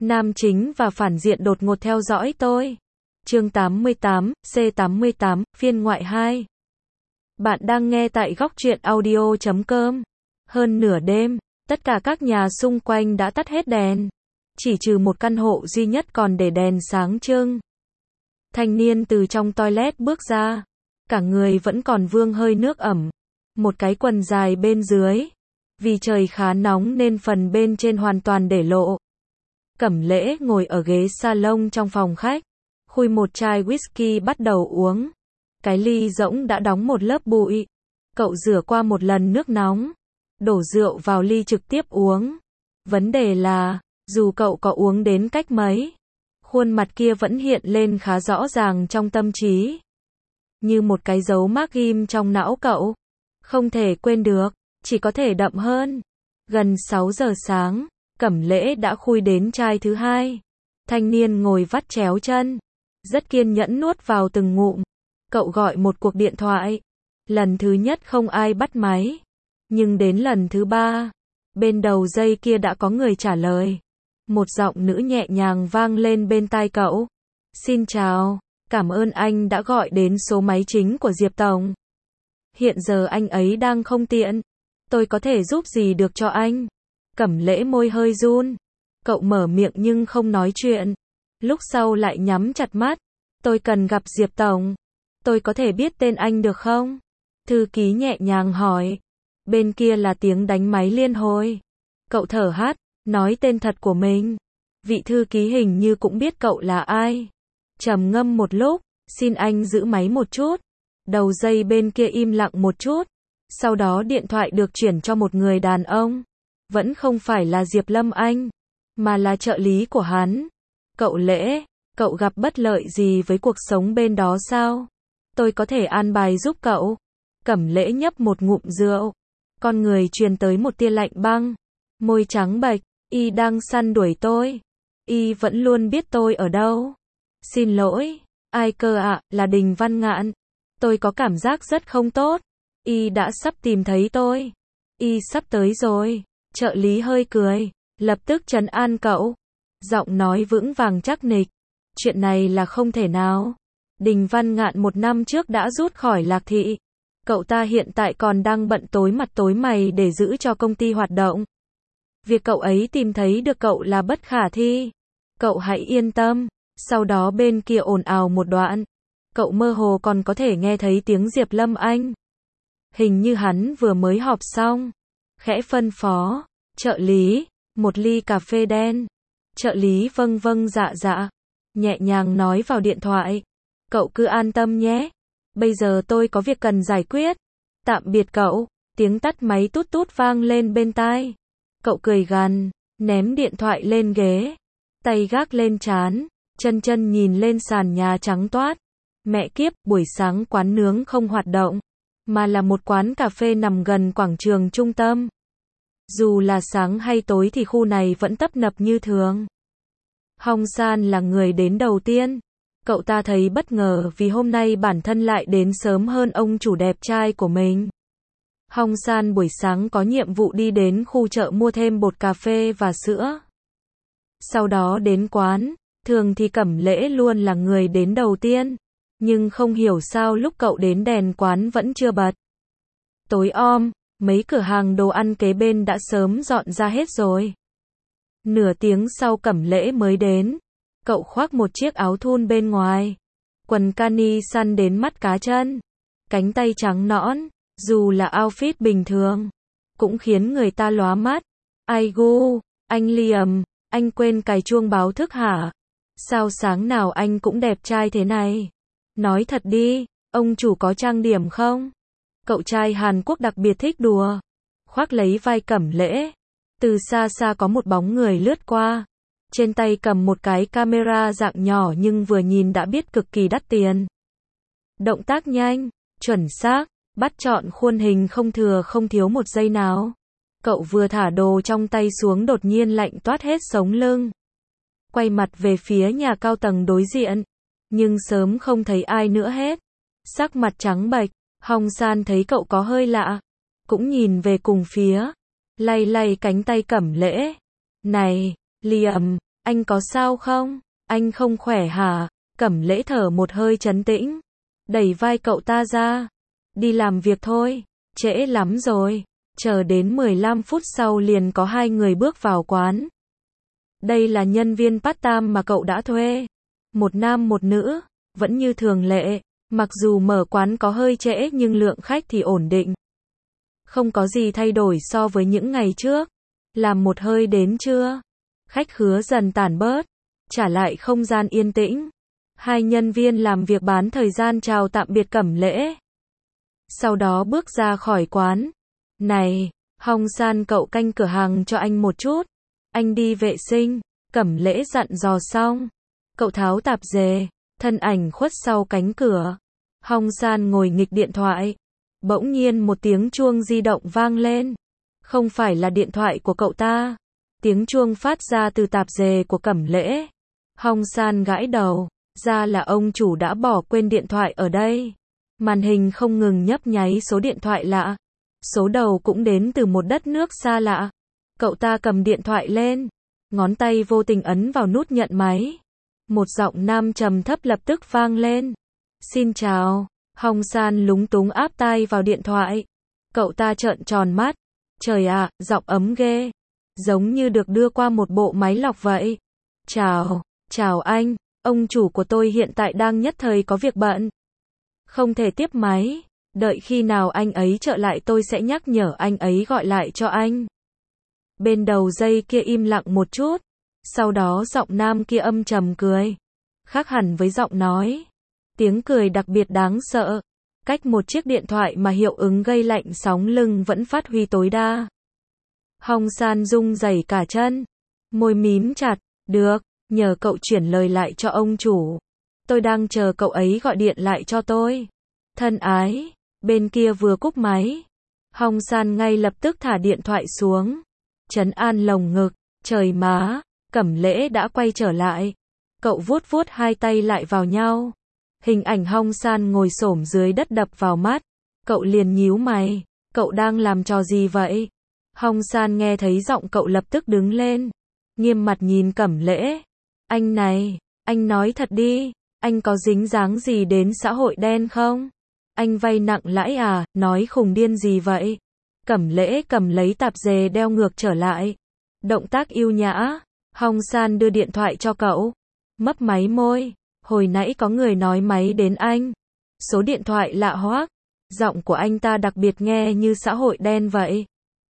Nam chính và phản diện đột ngột theo dõi tôi. Chương 88, C88, phiên ngoại 2. Bạn đang nghe tại góc truyện audio.com. Hơn nửa đêm, tất cả các nhà xung quanh đã tắt hết đèn. Chỉ trừ một căn hộ duy nhất còn để đèn sáng trưng. Thanh niên từ trong toilet bước ra. Cả người vẫn còn vương hơi nước ẩm. Một cái quần dài bên dưới. Vì trời khá nóng nên phần bên trên hoàn toàn để lộ. Cẩm Lễ ngồi ở ghế salon trong phòng khách. Khui một chai whisky bắt đầu uống. Cái ly rỗng đã đóng một lớp bụi. Cậu rửa qua một lần nước nóng. Đổ rượu vào ly trực tiếp uống. Vấn đề là, dù cậu có uống đến cách mấy, khuôn mặt kia vẫn hiện lên khá rõ ràng trong tâm trí. Như một cái dấu mác ghim trong não cậu. Không thể quên được, chỉ có thể đậm hơn. Gần 6 giờ sáng, Cẩm Lễ đã khui đến chai thứ hai. Thanh niên ngồi vắt chéo chân. Rất kiên nhẫn nuốt vào từng ngụm. Cậu gọi một cuộc điện thoại. Lần thứ nhất không ai bắt máy. Nhưng đến lần thứ ba, bên đầu dây kia đã có người trả lời. Một giọng nữ nhẹ nhàng vang lên bên tai cậu. Xin chào, cảm ơn anh đã gọi đến số máy chính của Diệp Tổng. Hiện giờ anh ấy đang không tiện. Tôi có thể giúp gì được cho anh? Cẩm Lễ môi hơi run. Cậu mở miệng nhưng không nói chuyện. Lúc sau lại nhắm chặt mắt. Tôi cần gặp Diệp Tổng. Tôi có thể biết tên anh được không? Thư ký nhẹ nhàng hỏi. Bên kia là tiếng đánh máy liên hồi. Cậu thở hắt, nói tên thật của mình. Vị thư ký hình như cũng biết cậu là ai. Trầm ngâm một lúc, xin anh giữ máy một chút. Đầu dây bên kia im lặng một chút. Sau đó điện thoại được chuyển cho một người đàn ông. Vẫn không phải là Diệp Lâm Anh, mà là trợ lý của hắn. Cậu Lễ, cậu gặp bất lợi gì với cuộc sống bên đó sao? Tôi có thể an bài giúp cậu. Cẩm Lễ nhấp một ngụm rượu. Con người truyền tới một tia lạnh băng. Môi trắng bệch, y đang săn đuổi tôi. Y vẫn luôn biết tôi ở đâu. Xin lỗi, ai cơ ạ, là Đình Văn Ngạn. Tôi có cảm giác rất không tốt. Y đã sắp tìm thấy tôi. Y sắp tới rồi. Trợ lý hơi cười, lập tức trấn an cậu. Giọng nói vững vàng chắc nịch. Chuyện này là không thể nào. Đình Văn Ngạn 1 năm trước đã rút khỏi Lạc Thị. Cậu ta hiện tại còn đang bận tối mặt tối mày để giữ cho công ty hoạt động. Việc cậu ấy tìm thấy được cậu là bất khả thi. Cậu hãy yên tâm. Sau đó bên kia ồn ào một đoạn. Cậu mơ hồ còn có thể nghe thấy tiếng Diệp Lâm Anh. Hình như hắn vừa mới họp xong. Khẽ phân phó. Trợ lý, một ly cà phê đen. Trợ lý vâng vâng dạ dạ. Nhẹ nhàng nói vào điện thoại. Cậu cứ an tâm nhé. Bây giờ tôi có việc cần giải quyết. Tạm biệt cậu. Tiếng tắt máy tút tút vang lên bên tai. Cậu cười gằn, ném điện thoại lên ghế. Tay gác lên trán. Chân chân nhìn lên sàn nhà trắng toát. Mẹ kiếp, buổi sáng quán nướng không hoạt động. Mà là một quán cà phê nằm gần quảng trường trung tâm. Dù là sáng hay tối thì khu này vẫn tấp nập như thường. Hong San là người đến đầu tiên. Cậu ta thấy bất ngờ vì hôm nay bản thân lại đến sớm hơn ông chủ đẹp trai của mình. Hong San buổi sáng có nhiệm vụ đi đến khu chợ mua thêm bột cà phê và sữa. Sau đó đến quán, thường thì Cẩm Lễ luôn là người đến đầu tiên. Nhưng không hiểu sao lúc cậu đến đèn quán vẫn chưa bật. Tối om, mấy cửa hàng đồ ăn kế bên đã sớm dọn ra hết rồi. Nửa tiếng sau Cẩm Lễ mới đến. Cậu khoác một chiếc áo thun bên ngoài. Quần cani săn đến mắt cá chân. Cánh tay trắng nõn. Dù là outfit bình thường, cũng khiến người ta lóa mắt. Ai gu, anh Liam, anh quên cài chuông báo thức hả? Sao sáng nào anh cũng đẹp trai thế này? Nói thật đi, ông chủ có trang điểm không? Cậu trai Hàn Quốc đặc biệt thích đùa. Khoác lấy vai Cẩm Lễ. Từ xa xa có một bóng người lướt qua. Trên tay cầm một cái camera dạng nhỏ nhưng vừa nhìn đã biết cực kỳ đắt tiền. Động tác nhanh, chuẩn xác, bắt chọn khuôn hình không thừa không thiếu một giây nào. Cậu vừa thả đồ trong tay xuống đột nhiên lạnh toát hết sống lưng. Quay mặt về phía nhà cao tầng đối diện. Nhưng sớm không thấy ai nữa hết. Sắc mặt trắng bệch. Hong San thấy cậu có hơi lạ. Cũng nhìn về cùng phía. Lay lay cánh tay Cẩm Lễ. Này, Liam, Anh có sao không? Anh không khỏe hả? Cẩm Lễ thở một hơi trấn tĩnh, đẩy vai cậu ta ra. Đi làm việc thôi, trễ lắm rồi. Chờ đến 15 phút sau liền có hai người bước vào quán. Đây là nhân viên part-time mà cậu đã thuê. Một nam một nữ, vẫn như thường lệ. Mặc dù mở quán có hơi trễ nhưng lượng khách thì ổn định. Không có gì thay đổi so với những ngày trước. Làm một hơi đến trưa, khách khứa dần tản bớt, trả lại không gian yên tĩnh. Hai nhân viên làm việc bán thời gian chào tạm biệt Cẩm Lễ. Sau đó bước ra khỏi quán. Này, Hong San, cậu canh cửa hàng cho anh một chút. Anh đi vệ sinh. Cẩm Lễ dặn dò xong, cậu tháo tạp dề, thân ảnh khuất sau cánh cửa. Hong San ngồi nghịch điện thoại. Bỗng nhiên một tiếng chuông di động vang lên. Không phải là điện thoại của cậu ta. Tiếng chuông phát ra từ tạp dề của Cẩm Lễ. Hong San gãi đầu, ra là ông chủ đã bỏ quên điện thoại ở đây. Màn hình không ngừng nhấp nháy số điện thoại lạ. Số đầu cũng đến từ một đất nước xa lạ. Cậu ta cầm điện thoại lên, ngón tay vô tình ấn vào nút nhận máy. Một giọng nam trầm thấp lập tức vang lên. Xin chào. Hong San lúng túng áp tai vào điện thoại. Cậu ta trợn tròn mắt. Trời ạ, giọng ấm ghê. Giống như được đưa qua một bộ máy lọc vậy. Chào anh. Ông chủ của tôi hiện tại đang nhất thời có việc bận. Không thể tiếp máy. Đợi khi nào anh ấy trở lại tôi sẽ nhắc nhở anh ấy gọi lại cho anh. Bên đầu dây kia im lặng một chút. Sau đó giọng nam kia âm trầm cười. Khác hẳn với giọng nói. Tiếng cười đặc biệt đáng sợ. Cách một chiếc điện thoại mà hiệu ứng gây lạnh sóng lưng vẫn phát huy tối đa. Hong San rung rẩy cả chân. Môi mím chặt. Được, nhờ cậu chuyển lời lại cho ông chủ. Tôi đang chờ cậu ấy gọi điện lại cho tôi. Thân ái. Bên kia vừa cúp máy. Hong San ngay lập tức thả điện thoại xuống. Trấn an lồng ngực. Trời má, Cẩm Lễ đã quay trở lại. Cậu vuốt vuốt hai tay lại vào nhau. Hình ảnh Hong San ngồi xổm dưới đất đập vào mắt. Cậu liền nhíu mày. Cậu đang làm trò gì vậy? Hong San nghe thấy giọng cậu lập tức đứng lên. Nghiêm mặt nhìn Cẩm Lễ. Anh này, anh nói thật đi. Anh có dính dáng gì đến xã hội đen không? Anh vay nặng lãi à? Nói khùng điên gì vậy? Cẩm Lễ cầm lấy tạp dề đeo ngược trở lại. Động tác yêu nhã. Hong San đưa điện thoại cho cậu. Mấp máy môi. Hồi nãy có người nói máy đến anh. Số điện thoại lạ hoắc. Giọng của anh ta đặc biệt nghe như xã hội đen vậy.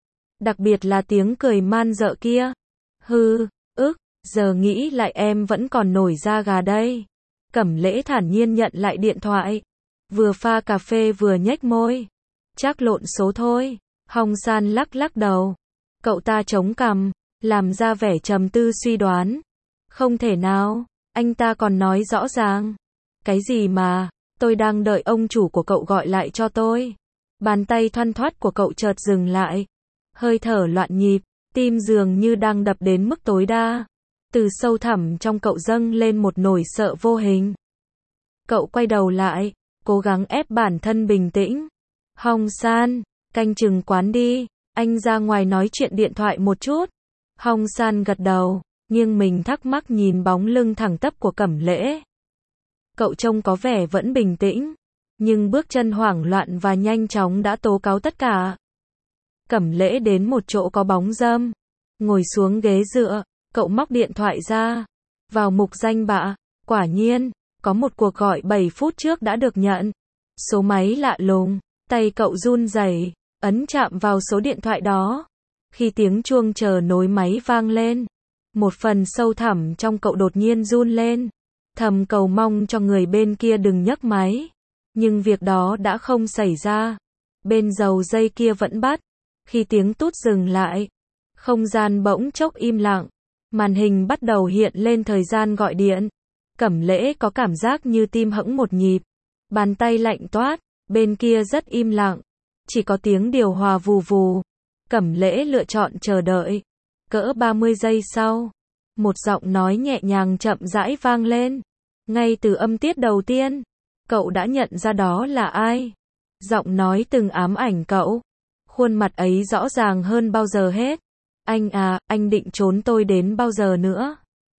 Đặc biệt là tiếng cười man dợ kia. Hừ, giờ nghĩ lại em vẫn còn nổi da gà đây. Cẩm Lễ thản nhiên nhận lại điện thoại. Vừa pha cà phê vừa nhếch môi. Chắc lộn số thôi. Hong San lắc lắc đầu. Cậu ta chống cằm, làm ra vẻ trầm tư suy đoán. Không thể nào, anh ta còn nói rõ ràng. Cái gì mà, tôi đang đợi ông chủ của cậu gọi lại cho tôi. Bàn tay thoăn thoắt của cậu chợt dừng lại. Hơi thở loạn nhịp, tim dường như đang đập đến mức tối đa. Từ sâu thẳm trong cậu dâng lên một nỗi sợ vô hình. Cậu quay đầu lại, cố gắng ép bản thân bình tĩnh. Hong San, canh chừng quán đi, anh ra ngoài nói chuyện điện thoại một chút. Hong San gật đầu, nghiêng mình thắc mắc nhìn bóng lưng thẳng tắp của Cẩm Lễ. Cậu trông có vẻ vẫn bình tĩnh, nhưng bước chân hoảng loạn và nhanh chóng đã tố cáo tất cả. Cẩm Lễ đến một chỗ có bóng râm, ngồi xuống ghế dựa, cậu móc điện thoại ra, vào mục danh bạ, quả nhiên, có một cuộc gọi 7 phút trước đã được nhận. Số máy lạ lùng, tay cậu run rẩy, ấn chạm vào số điện thoại đó. Khi tiếng chuông chờ nối máy vang lên, một phần sâu thẳm trong cậu đột nhiên run lên, thầm cầu mong cho người bên kia đừng nhấc máy. Nhưng việc đó đã không xảy ra. Bên đầu dây kia vẫn bắt. Khi tiếng tút dừng lại, không gian bỗng chốc im lặng. Màn hình bắt đầu hiện lên thời gian gọi điện. Cẩm Lễ có cảm giác như tim hẫng một nhịp. Bàn tay lạnh toát, bên kia rất im lặng. Chỉ có tiếng điều hòa vù vù. Cẩm Lễ lựa chọn chờ đợi. Cỡ 30 giây sau, một giọng nói nhẹ nhàng chậm rãi vang lên. Ngay từ âm tiết đầu tiên, cậu đã nhận ra đó là ai. Giọng nói từng ám ảnh cậu. Khuôn mặt ấy rõ ràng hơn bao giờ hết. Anh à, anh định trốn tôi đến bao giờ nữa?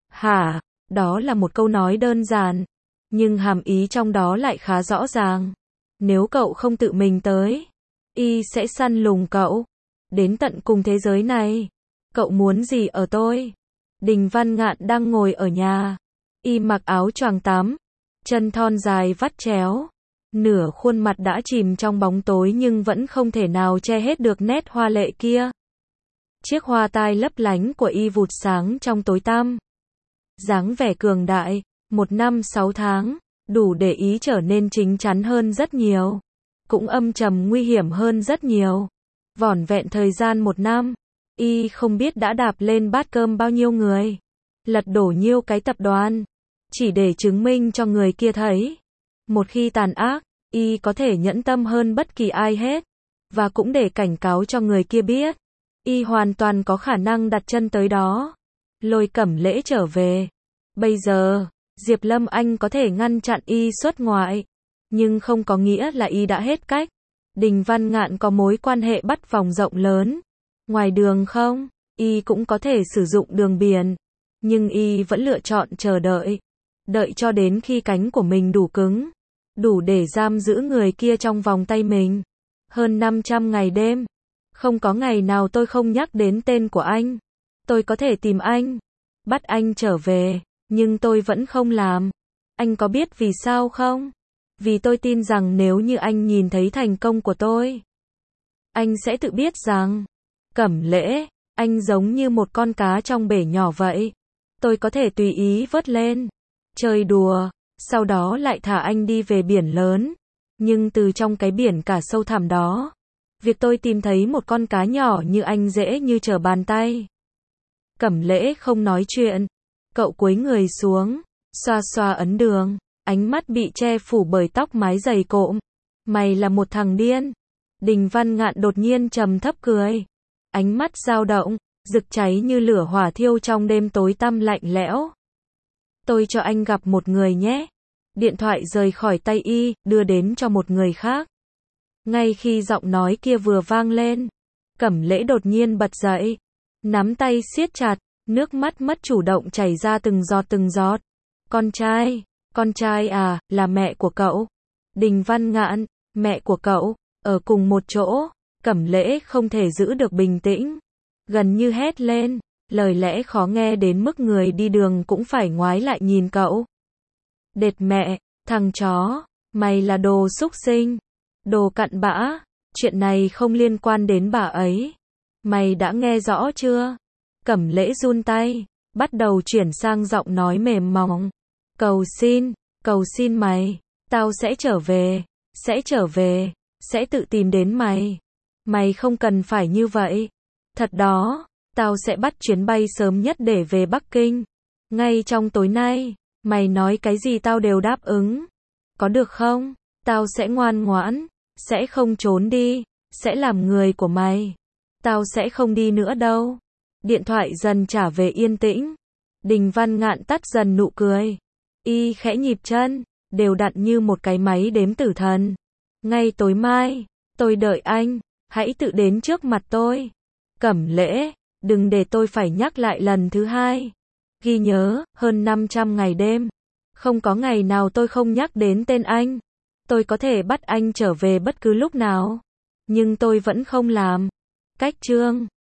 Hả? Đó là một câu nói đơn giản, nhưng hàm ý trong đó lại khá rõ ràng. Nếu cậu không tự mình tới, y sẽ săn lùng cậu, đến tận cùng thế giới này. Cậu muốn gì ở tôi? Đình Văn Ngạn đang ngồi ở nhà. Y mặc áo choàng tắm, chân thon dài vắt chéo. Nửa khuôn mặt đã chìm trong bóng tối nhưng vẫn không thể nào che hết được nét hoa lệ kia. Chiếc hoa tai lấp lánh của y vụt sáng trong tối tăm. Dáng vẻ cường đại, 1 năm 6 tháng, đủ để ý trở nên chính chắn hơn rất nhiều. Cũng âm trầm nguy hiểm hơn rất nhiều. Vỏn vẹn thời gian 1 năm, y không biết đã đạp lên bát cơm bao nhiêu người, lật đổ nhiêu cái tập đoàn, chỉ để chứng minh cho người kia thấy. Một khi tàn ác, y có thể nhẫn tâm hơn bất kỳ ai hết. Và cũng để cảnh cáo cho người kia biết, y hoàn toàn có khả năng đặt chân tới đó. Lôi Cẩm Lễ trở về. Bây giờ, Diệp Lâm Anh có thể ngăn chặn y xuất ngoại, nhưng không có nghĩa là y đã hết cách. Đình Văn Ngạn có mối quan hệ bắt vòng rộng lớn. Ngoài đường không, y cũng có thể sử dụng đường biển, nhưng y vẫn lựa chọn chờ đợi. Đợi cho đến khi cánh của mình đủ cứng, đủ để giam giữ người kia trong vòng tay mình. Hơn 500 ngày đêm, không có ngày nào tôi không nhắc đến tên của anh. Tôi có thể tìm anh, bắt anh trở về, nhưng tôi vẫn không làm. Anh có biết vì sao không? Vì tôi tin rằng nếu như anh nhìn thấy thành công của tôi, anh sẽ tự biết rằng, Cẩm Lễ, anh giống như một con cá trong bể nhỏ vậy. Tôi có thể tùy ý vớt lên, chơi đùa, sau đó lại thả anh đi về biển lớn. Nhưng từ trong cái biển cả sâu thẳm đó, việc tôi tìm thấy một con cá nhỏ như anh dễ như trở bàn tay. Cẩm Lễ không nói chuyện. Cậu cúi người xuống, xoa xoa ấn đường, ánh mắt bị che phủ bởi tóc mái dày cộm. Mày là một thằng điên. Đình Văn Ngạn đột nhiên trầm thấp cười. Ánh mắt dao động, rực cháy như lửa hỏa thiêu trong đêm tối tăm lạnh lẽo. Tôi cho anh gặp một người nhé. Điện thoại rời khỏi tay y, đưa đến cho một người khác. Ngay khi giọng nói kia vừa vang lên, Cẩm Lễ đột nhiên bật dậy, nắm tay siết chặt, nước mắt mất chủ động chảy ra từng giọt từng giọt. Con trai à, là mẹ của cậu. Đình Văn Ngạn, mẹ của cậu, ở cùng một chỗ. Cẩm Lễ không thể giữ được bình tĩnh, gần như hét lên, lời lẽ khó nghe đến mức người đi đường cũng phải ngoái lại nhìn cậu. Đệt mẹ, thằng chó, mày là đồ xúc sinh, đồ cặn bã, chuyện này không liên quan đến bà ấy. Mày đã nghe rõ chưa? Cẩm Lễ run tay, bắt đầu chuyển sang giọng nói mềm mỏng. Cầu xin mày, tao sẽ trở về, sẽ tự tìm đến mày. Mày không cần phải như vậy. Thật đó, tao sẽ bắt chuyến bay sớm nhất để về Bắc Kinh. Ngay trong tối nay, mày nói cái gì tao đều đáp ứng. Có được không? Tao sẽ ngoan ngoãn, sẽ không trốn đi, sẽ làm người của mày. Tao sẽ không đi nữa đâu. Điện thoại dần trả về yên tĩnh. Đình Văn Ngạn tắt dần nụ cười. Y khẽ nhịp chân, đều đặn như một cái máy đếm tử thần. Ngay tối mai, tôi đợi anh, hãy tự đến trước mặt tôi. Cẩm Lễ, đừng để tôi phải nhắc lại lần thứ hai. Ghi nhớ, hơn 500 ngày đêm, không có ngày nào tôi không nhắc đến tên anh. Tôi có thể bắt anh trở về bất cứ lúc nào, nhưng tôi vẫn không làm. Cách chương